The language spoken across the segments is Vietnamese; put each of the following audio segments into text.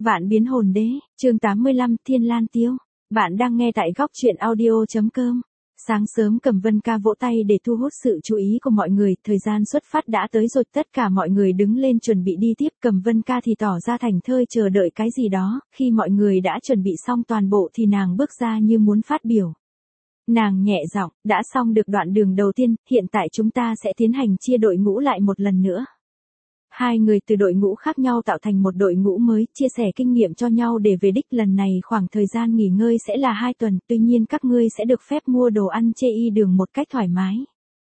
Vạn biến hồn đế, chương 85, Thiên Lan Tiêu. Bạn đang nghe tại góc truyện audio.com. Sáng sớm Cẩm Vân ca vỗ tay để thu hút sự chú ý của mọi người, thời gian xuất phát đã tới rồi, tất cả mọi người đứng lên chuẩn bị đi tiếp, Cẩm Vân ca thì tỏ ra thảnh thơi chờ đợi cái gì đó, khi mọi người đã chuẩn bị xong toàn bộ thì nàng bước ra như muốn phát biểu. Nàng nhẹ giọng, đã xong được đoạn đường đầu tiên, hiện tại chúng ta sẽ tiến hành chia đội ngũ lại một lần nữa. Hai người từ đội ngũ khác nhau tạo thành một đội ngũ mới, chia sẻ kinh nghiệm cho nhau để về đích. Lần này khoảng thời gian nghỉ ngơi sẽ là 2 tuần, tuy nhiên các ngươi sẽ được phép mua đồ ăn chê y đường một cách thoải mái.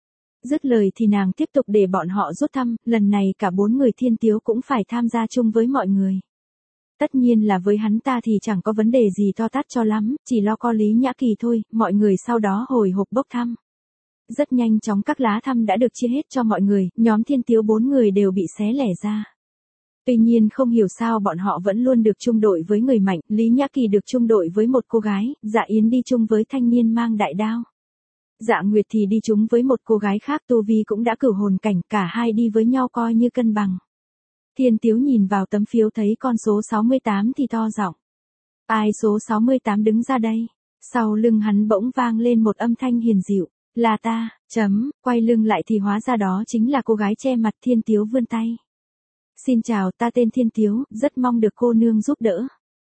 Dứt lời thì nàng tiếp tục để bọn họ rút thăm, lần này cả 4 người Thiên Tiếu cũng phải tham gia chung với mọi người. Tất nhiên là với hắn ta thì chẳng có vấn đề gì to tát cho lắm, chỉ lo co Lý Nhã Kỳ thôi, mọi người sau đó hồi hộp bốc thăm. Rất nhanh chóng các lá thăm đã được chia hết cho mọi người, nhóm Thiên Tiếu 4 người đều bị xé lẻ ra. Tuy nhiên không hiểu sao bọn họ vẫn luôn được chung đội với người mạnh, Lý Nhã Kỳ được chung đội với một cô gái, Dạ Yến đi chung với thanh niên mang đại đao. Dạ Nguyệt thì đi chung với một cô gái khác tu vi cũng đã cửu hồn cảnh, cả hai đi với nhau coi như cân bằng. Thiên Tiếu nhìn vào tấm phiếu thấy con số 68 thì to giọng. Ai số 68 đứng ra đây? Sau lưng hắn bỗng vang lên một âm thanh hiền dịu. Là ta, quay lưng lại thì hóa ra đó chính là cô gái che mặt. Thiên Tiếu vươn tay. Xin chào, ta tên Thiên Tiếu, rất mong được cô nương giúp đỡ.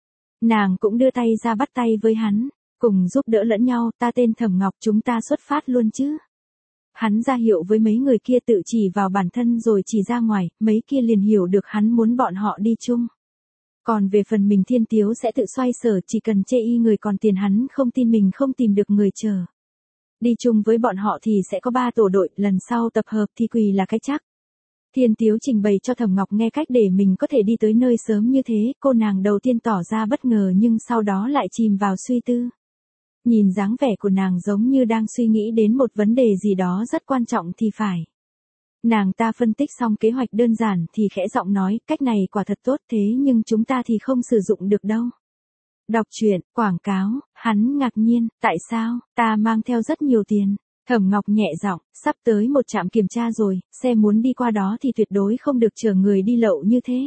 Nàng cũng đưa tay ra bắt tay với hắn, cùng giúp đỡ lẫn nhau. Ta tên Thẩm Ngọc, chúng ta xuất phát luôn chứ. Hắn ra hiệu với mấy người kia, tự chỉ vào bản thân rồi chỉ ra ngoài, mấy kia liền hiểu được hắn muốn bọn họ đi chung. Còn về phần mình Thiên Tiếu sẽ tự xoay sở, chỉ cần chê y người còn tiền, hắn không tin mình không tìm được người chờ. Đi chung với bọn họ thì sẽ có 3 tổ đội, lần sau tập hợp thì quỳ là cái chắc. Thiên Tiếu trình bày cho Thẩm Ngọc nghe cách để mình có thể đi tới nơi sớm như thế, cô nàng đầu tiên tỏ ra bất ngờ nhưng sau đó lại chìm vào suy tư. Nhìn dáng vẻ của nàng giống như đang suy nghĩ đến một vấn đề gì đó rất quan trọng thì phải. Nàng ta phân tích xong kế hoạch đơn giản thì khẽ giọng nói, cách này quả thật tốt, thế nhưng chúng ta thì không sử dụng được đâu. Đọc truyện, quảng cáo, hắn ngạc nhiên, tại sao, ta mang theo rất nhiều tiền. Thẩm Ngọc nhẹ giọng, sắp tới một trạm kiểm tra rồi, xe muốn đi qua đó thì tuyệt đối không được chở người đi lậu như thế.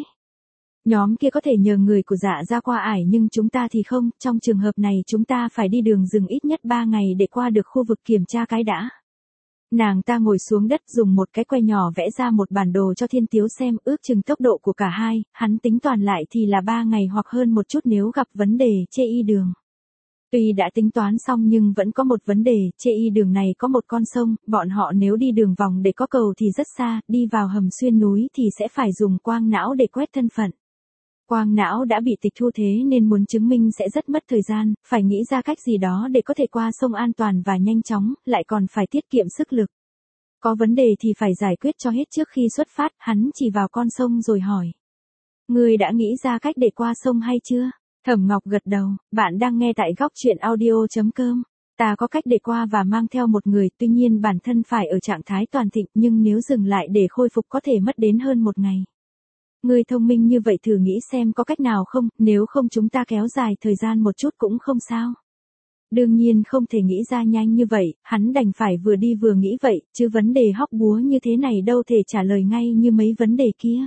Nhóm kia có thể nhờ người của Dạ ra qua ải nhưng chúng ta thì không, trong trường hợp này chúng ta phải đi đường rừng ít nhất 3 ngày để qua được khu vực kiểm tra cái đã. Nàng ta ngồi xuống đất dùng một cái que nhỏ vẽ ra một bản đồ cho Thiên Tiếu xem, ước chừng tốc độ của cả hai, hắn tính toàn lại thì là 3 ngày hoặc hơn một chút nếu gặp vấn đề chê y đường. Tuy đã tính toán xong nhưng vẫn có một vấn đề, chê y đường này có một con sông, bọn họ nếu đi đường vòng để có cầu thì rất xa, đi vào hầm xuyên núi thì sẽ phải dùng quang não để quét thân phận. Quang não đã bị tịch thu thế nên muốn chứng minh sẽ rất mất thời gian, phải nghĩ ra cách gì đó để có thể qua sông an toàn và nhanh chóng, lại còn phải tiết kiệm sức lực. Có vấn đề thì phải giải quyết cho hết trước khi xuất phát, hắn chỉ vào con sông rồi hỏi. Ngươi đã nghĩ ra cách để qua sông hay chưa? Thẩm Ngọc gật đầu, bạn đang nghe tại góc truyện audio.com. Ta có cách để qua và mang theo một người, tuy nhiên bản thân phải ở trạng thái toàn thịnh, nhưng nếu dừng lại để khôi phục có thể mất đến hơn 1 ngày. Ngươi thông minh như vậy thử nghĩ xem có cách nào không, nếu không chúng ta kéo dài thời gian một chút cũng không sao. Đương nhiên không thể nghĩ ra nhanh như vậy, hắn đành phải vừa đi vừa nghĩ vậy, chứ vấn đề hóc búa như thế này đâu thể trả lời ngay như mấy vấn đề kia.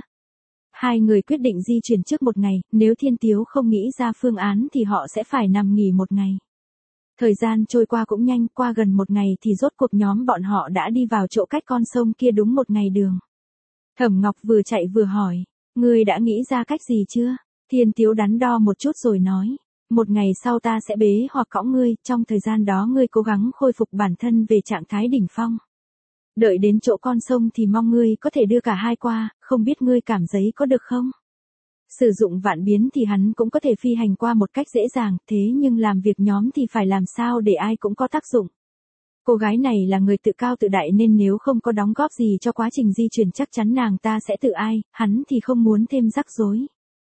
Hai người quyết định di chuyển trước 1 ngày, nếu Thiên Tiếu không nghĩ ra phương án thì họ sẽ phải nằm nghỉ 1 ngày. Thời gian trôi qua cũng nhanh, qua gần 1 ngày thì rốt cuộc nhóm bọn họ đã đi vào chỗ cách con sông kia đúng 1 ngày đường. Thẩm Ngọc vừa chạy vừa hỏi, ngươi đã nghĩ ra cách gì chưa? Thiên Tiếu đắn đo một chút rồi nói, 1 ngày sau ta sẽ bế hoặc cõng ngươi, trong thời gian đó ngươi cố gắng khôi phục bản thân về trạng thái đỉnh phong. Đợi đến chỗ con sông thì mong ngươi có thể đưa cả hai qua, không biết ngươi cảm thấy có được không? Sử dụng vạn biến thì hắn cũng có thể phi hành qua một cách dễ dàng, thế nhưng làm việc nhóm thì phải làm sao để ai cũng có tác dụng. Cô gái này là người tự cao tự đại nên nếu không có đóng góp gì cho quá trình di chuyển chắc chắn nàng ta sẽ tự ai, hắn thì không muốn thêm rắc rối.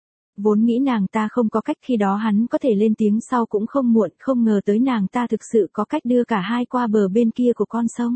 Vốn nghĩ nàng ta không có cách, khi đó hắn có thể lên tiếng sau cũng không muộn, không ngờ tới nàng ta thực sự có cách đưa cả hai qua bờ bên kia của con sông.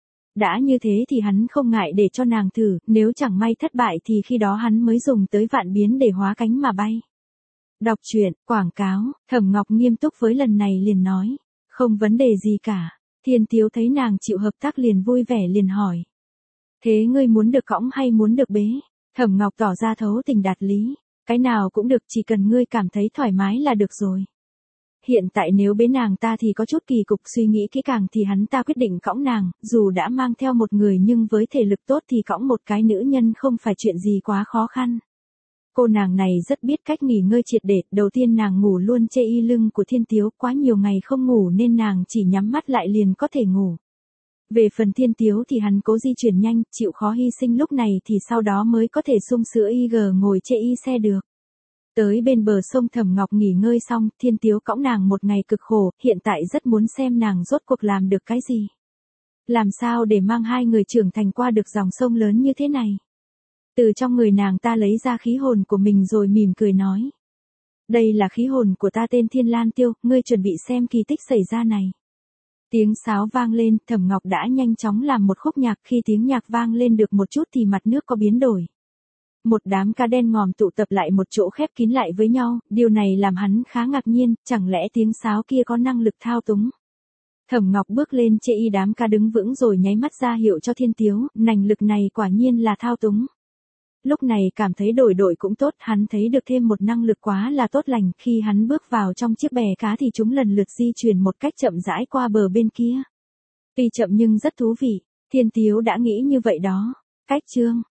Đã như thế thì hắn không ngại để cho nàng thử, nếu chẳng may thất bại thì khi đó hắn mới dùng tới vạn biến để hóa cánh mà bay. Đọc truyện, quảng cáo, Thẩm Ngọc nghiêm túc với lần này liền nói, không vấn đề gì cả. Thiên Tiếu thấy nàng chịu hợp tác liền vui vẻ liền hỏi. Thế ngươi muốn được cõng hay muốn được bế? Thẩm Ngọc tỏ ra thấu tình đạt lý. Cái nào cũng được, chỉ cần ngươi cảm thấy thoải mái là được rồi. Hiện tại nếu bế nàng ta thì có chút kỳ cục, suy nghĩ kỹ càng thì hắn ta quyết định cõng nàng, dù đã mang theo một người nhưng với thể lực tốt thì cõng một cái nữ nhân không phải chuyện gì quá khó khăn. Cô nàng này rất biết cách nghỉ ngơi triệt để, đầu tiên nàng ngủ luôn chê y lưng của Thiên Tiếu, quá nhiều ngày không ngủ nên nàng chỉ nhắm mắt lại liền có thể ngủ. Về phần Thiên Tiếu thì hắn cố di chuyển nhanh, chịu khó hy sinh lúc này thì sau đó mới có thể sung sữa IG ngồi chê y xe được. Tới bên bờ sông Thẩm Ngọc nghỉ ngơi xong, Thiên Tiếu cõng nàng một ngày cực khổ, hiện tại rất muốn xem nàng rốt cuộc làm được cái gì. Làm sao để mang hai người trưởng thành qua được dòng sông lớn như thế này. Từ trong người nàng ta lấy ra khí hồn của mình rồi mỉm cười nói. Đây là khí hồn của ta tên Thiên Lan Tiêu, ngươi chuẩn bị xem kỳ tích xảy ra này. Tiếng sáo vang lên, Thẩm Ngọc đã nhanh chóng làm một khúc nhạc, khi tiếng nhạc vang lên được một chút thì mặt nước có biến đổi. Một đám cá đen ngòm tụ tập lại một chỗ khép kín lại với nhau, điều này làm hắn khá ngạc nhiên, chẳng lẽ tiếng sáo kia có năng lực thao túng. Thẩm Ngọc bước lên chê y đám cá đứng vững rồi nháy mắt ra hiệu cho Thiên Tiếu, năng lực này quả nhiên là thao túng. Lúc này cảm thấy đổi cũng tốt, hắn thấy được thêm một năng lực quá là tốt lành, khi hắn bước vào trong chiếc bè cá thì chúng lần lượt di chuyển một cách chậm rãi qua bờ bên kia. Tuy chậm nhưng rất thú vị, Thiên Tiếu đã nghĩ như vậy đó. Cách chương